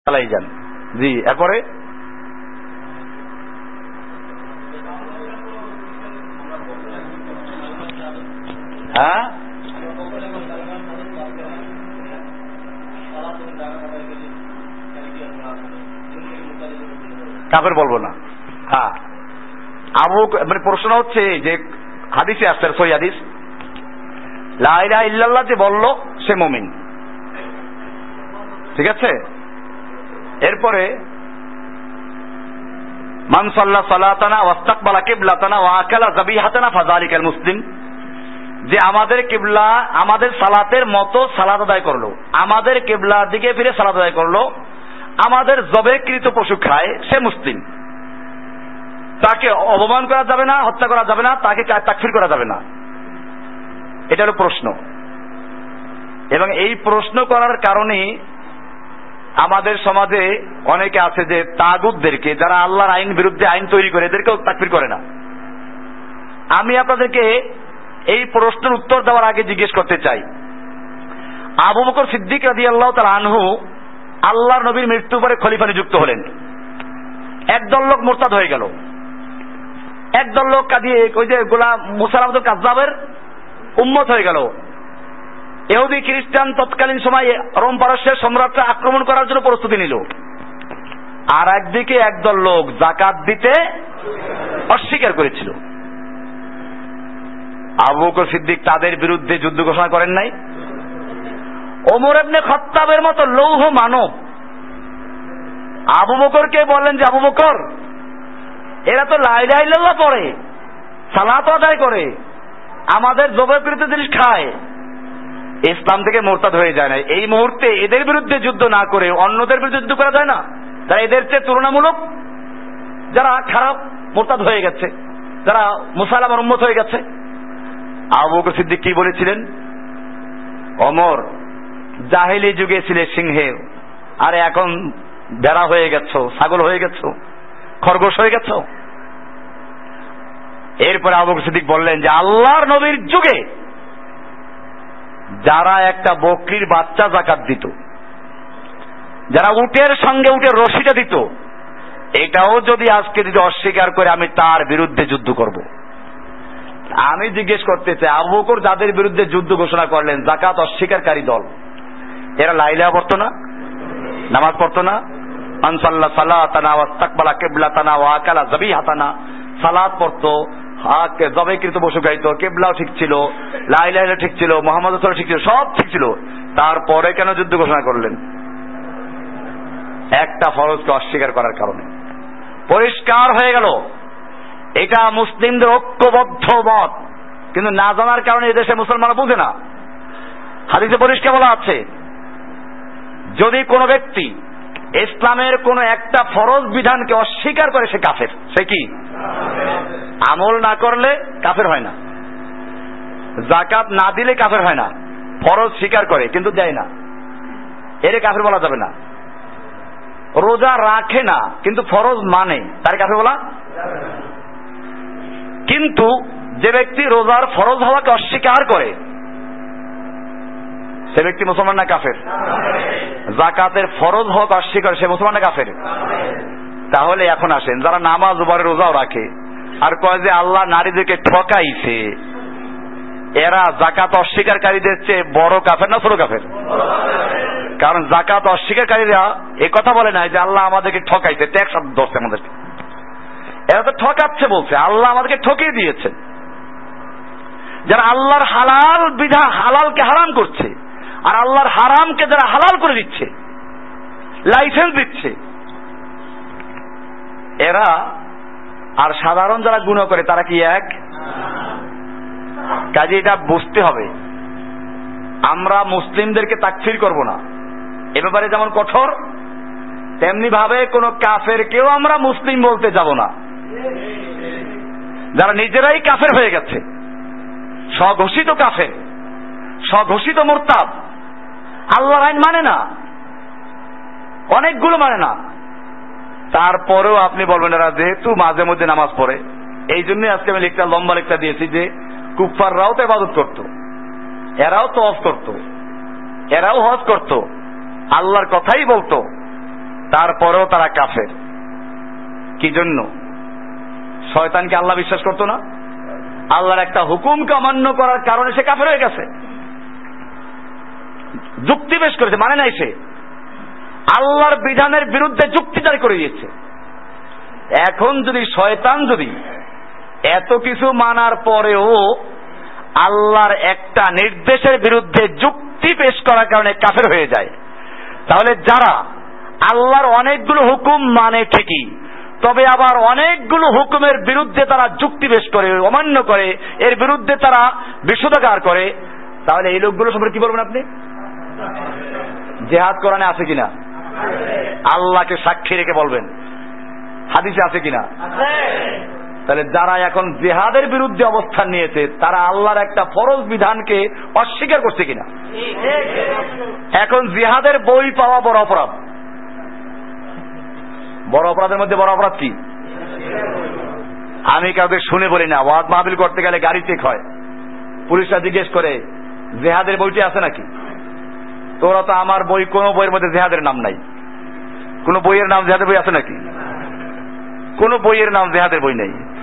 চালাই যান। জি, এরপরে হ্যাঁ কাফের বলবো না। হ্যাঁ, মানে প্রশ্ন হচ্ছে যে হাদিসে আসছে, সহিহ হাদিস, লা ইলাহা ইল্লাল্লাহ যে বলল সে মুমিন, ঠিক আছে। এরপরে মান সাল্লা সালাতানা ওয়াস্তাকবালা কিবলাতানা ওয়া আকালা যাবিহাতানা ফাযালিকাল মুসলিম, যে আমাদের কিবলা আমাদের সালাতের মতো সালাত আদায় করলো, আমাদের কিবলার দিকে ফিরে সালাত আদায় করলো, আমাদের জবেকৃত পশু খায়, সে মুসলিম। তাকে অপমান করা যাবে না, হত্যা করা যাবে না, তাকে তাকফির করা যাবে না। এটা হলো প্রশ্ন। এবং এই প্রশ্ন করার কারণে আমাদের সমাজে অনেকে আছে যে তাগুতদেরকে, যারা আল্লাহর আইন বিরুদ্ধে আইন তৈরি করে, এদেরকেও তাকফির করে না। আমি আপনাদেরকে এই প্রশ্নের উত্তর দেওয়ার আগে জিজ্ঞেস করতে চাই, আবু বকর সিদ্দিক রাদিয়াল্লাহু তাআলা আনহু আল্লাহর নবীর মৃত্যুর পরে খলিফা নিযুক্ত হলেন। একদল লোক মুরতাদ হয়ে গেল, একদল লোক কাঁদিয়ে ওই যে গোলাম মুসাইলামাতুল কাজ্জাবের উম্মত হয়ে গেল। ইহুদি খ্রিস্টান তৎকালীন সময়ে রোম পারস্যের সম্রাটরা আক্রমণ করার জন্য প্রস্তুতি নিল। আর একদিকে একদল লোক যাকাত দিতে অস্বীকার করেছিল। আবু বকর সিদ্দিক তাদের বিরুদ্ধে যুদ্ধ ঘোষণা করেন নাই? ওমর ইবনে খাত্তাবের মতো লৌহ মানব আবু বকরকে বললেন যে আবু বকর, এরা তো লা ইলাহা ইল্লাল্লাহ পড়ে, সালাত আদায় করে, আমাদের জবাকৃত জিনিস খায়, ইসলাম থেকে মুরতাদ হয়ে যায় না। এই মুহূর্তে এদের বিরুদ্ধে যুদ্ধ না করে অন্যদের বিরুদ্ধে যুদ্ধ করা যায় না? তারা এদের চেয়ে তুলনামূলক যারা খারাপ মুরতাদ হয়ে গেছে, যারা মুসাইলামার উম্মত হয়ে গেছে। আবু বকর সিদ্দিক কি বলেছিলেন? ওমর, জাহেলি যুগে ছিলে সিংহে, আরে এখন ভেড়া হয়ে গেছো, ছাগল হয়ে গেছো, খরগোশ হয়ে গেছো। এরপরে আবু বকর সিদ্দিক বললেন যে আল্লাহর নবীর যুগে যারা একটা বকরির বাচ্চা যাকাত দিত, যারা উটের সঙ্গে উটের রশিটা দিত, এটাও যদি আজকে যদি অস্বীকার করে, আমি তার বিরুদ্ধে যুদ্ধ করব। আমি জিজ্ঞেস করতে চাই, আবু বকর যাদের বিরুদ্ধে যুদ্ধ ঘোষণা করলেন, যাকাত অস্বীকারী দল, এরা লা ইলাহা পড়তো না? নামাজ পড়তো না? মান সাল্লা সালাতানা ওয়াস্তাকবালা কিবলাতানা ওয়া আকালা যাবিহাতানা, সালাত পড়তো, জবাইকৃত পশু খাইতো, কিবলাও ঠিক ছিল, লা ইলাহা ইল্লাল্লাহ ঠিক ছিল, মুহাম্মদ রাসূলুল্লাহ ঠিক ছিল, সব ঠিক ছিল। তারপরে কেন যুদ্ধ ঘোষণা করলেন? একটা ফরজকে অস্বীকার করার কারণে। পরিষ্কার হয়ে গেল এটা মুসলিমদের ঐক্যবদ্ধ মত, কিন্তু না জানার কারণে এদেশে মুসলমানরা বুঝে না। হাদিসে পরিষ্কার বলা আছে, যদি কোনো ব্যক্তি ইসলামের কোন একটা ফরজ বিধানকে অস্বীকার করে, সে কাফের। সে কি? আমল না করলে কাফের হয় না, যাকাত না দিলে কাফের হয় না, ফরজ স্বীকার করে কিন্তু দেয় না, এর কাফের বলা যাবে না। রোজা রাখে না কিন্তু ফরজ মানে, তার কাফের বলা। কিন্তু যে ব্যক্তি রোজার ফরজ হওয়াকে অস্বীকার করে, সে ব্যক্তি মুসলমান না কাফের? যাকাতের ফরজ হওয়াকে অস্বীকার, সে মুসলমান না কাফের? তাহলে এখন আসেন, যারা নামাজ উপরে রোজাও রাখে আর কয় যে আল্লাহ নারীদেরকে ঠকাইছে, এরা যাকাত অস্বীকারীদের চেয়ে বড় কাফের না ছোট কাফের? কারণ যাকাত অস্বীকারীরা এ কথা বলে নাই যে আল্লাহ আমাদেরকে ঠকাইছে, ট্যাক্স ধরছে আমাদেরকে। এরা তো ঠকাচ্ছে বলছে, আল্লাহ আমাদেরকে ঠকিয়ে দিয়েছেন। যারা আল্লাহর হালাল বিধান, হালালকে হারাম করছে, আর আল্লাহর হারামকে যারা হালাল করে দিচ্ছে, লাইসেন্স দিচ্ছে, এরা আর সাধারণ যারা গুনাহ করে তারা কি এক? কাজে এটা বুঝতে হবে, আমরা মুসলিমদেরকে তাকফির করব না। এ ব্যাপারে যেমন কঠোর, তেমনি ভাবে কোন কাফেরকেও আমরা মুসলিম বলতে যাব না। যারা নিজেরাই কাফের হয়ে গেছে, স্বঘোষিত কাফের, স্বঘোষিত মুরতাদ, আল্লাহর আইন মানে না, অনেকগুলো মানে না, তারপরেও আপনি বলবেন এরা যেহেতু মাঝে মধ্যে নামাজ পড়ে, এই জন্যই আজকে আমি লম্বা লেখা দিয়েছি যে কুফফাররাও তো ইবাদত করত, এরাও তওয়াফ করত, এরাও হজ করত, আল্লাহর কথাই বলতো, তারপরেও তারা কাফের। কি জন্য? শয়তানকে আল্লাহ বিশ্বাস করতো না, আল্লাহর একটা হুকুমকে অমান্য করার কারণে সে কাফের হয়ে গেছে। যুক্তি পেশ করেছে, মানে নাই, সে আল্লাহর বিধানের বিরুদ্ধে যুক্তি জারি করে দিয়েছে। এখন যদি শয়তান যদি এত কিছু মানার পরেও আল্লাহর একটা নির্দেশের বিরুদ্ধে যুক্তি পেশ করার কারণে কাফের হয়ে যায়, তাহলে যারা আল্লাহর অনেকগুলো হুকুম মানে ঠিকই, তবে আবার অনেকগুলো হুকুমের বিরুদ্ধে তারা যুক্তি পেশ করে, অমান্য করে, এর বিরুদ্ধে তারা বিশুদ্ধাচার করে, তাহলে এই লোকগুলো সম্পর্কে কি বলবেন আপনি? জিহাদ কোরআনে আছে কিনা? আল্লাহকে সাক্ষী রেখে বলবেন। হাদিসে আছে কিনা? তাহলে যারা এখন জিহাদের বিরুদ্ধে অবস্থান নিয়েছে তারা আল্লাহর একটা ফরজ বিধানকে অস্বীকার করছে কিনা? এখন জিহাদের বই পাওয়া বড় অপরাধ। বড় অপরাধের মধ্যে বড় অপরাধ কি? আমি কাউকে শুনে বলি না, ওয়াজ মাহফিল করতে গেলে গাড়ি চেক হয়, পুলিশরা জিজ্ঞেস করে জিহাদের বইটি আছে নাকি? তোরা তো আমার বই, কোন বইয়ের মধ্যে জিহাদের নাম নাই। কোন বইয়ের নাম জিহাদের বই আছে নাকি? কোন বইয়ের নাম জিহাদের বই নেই।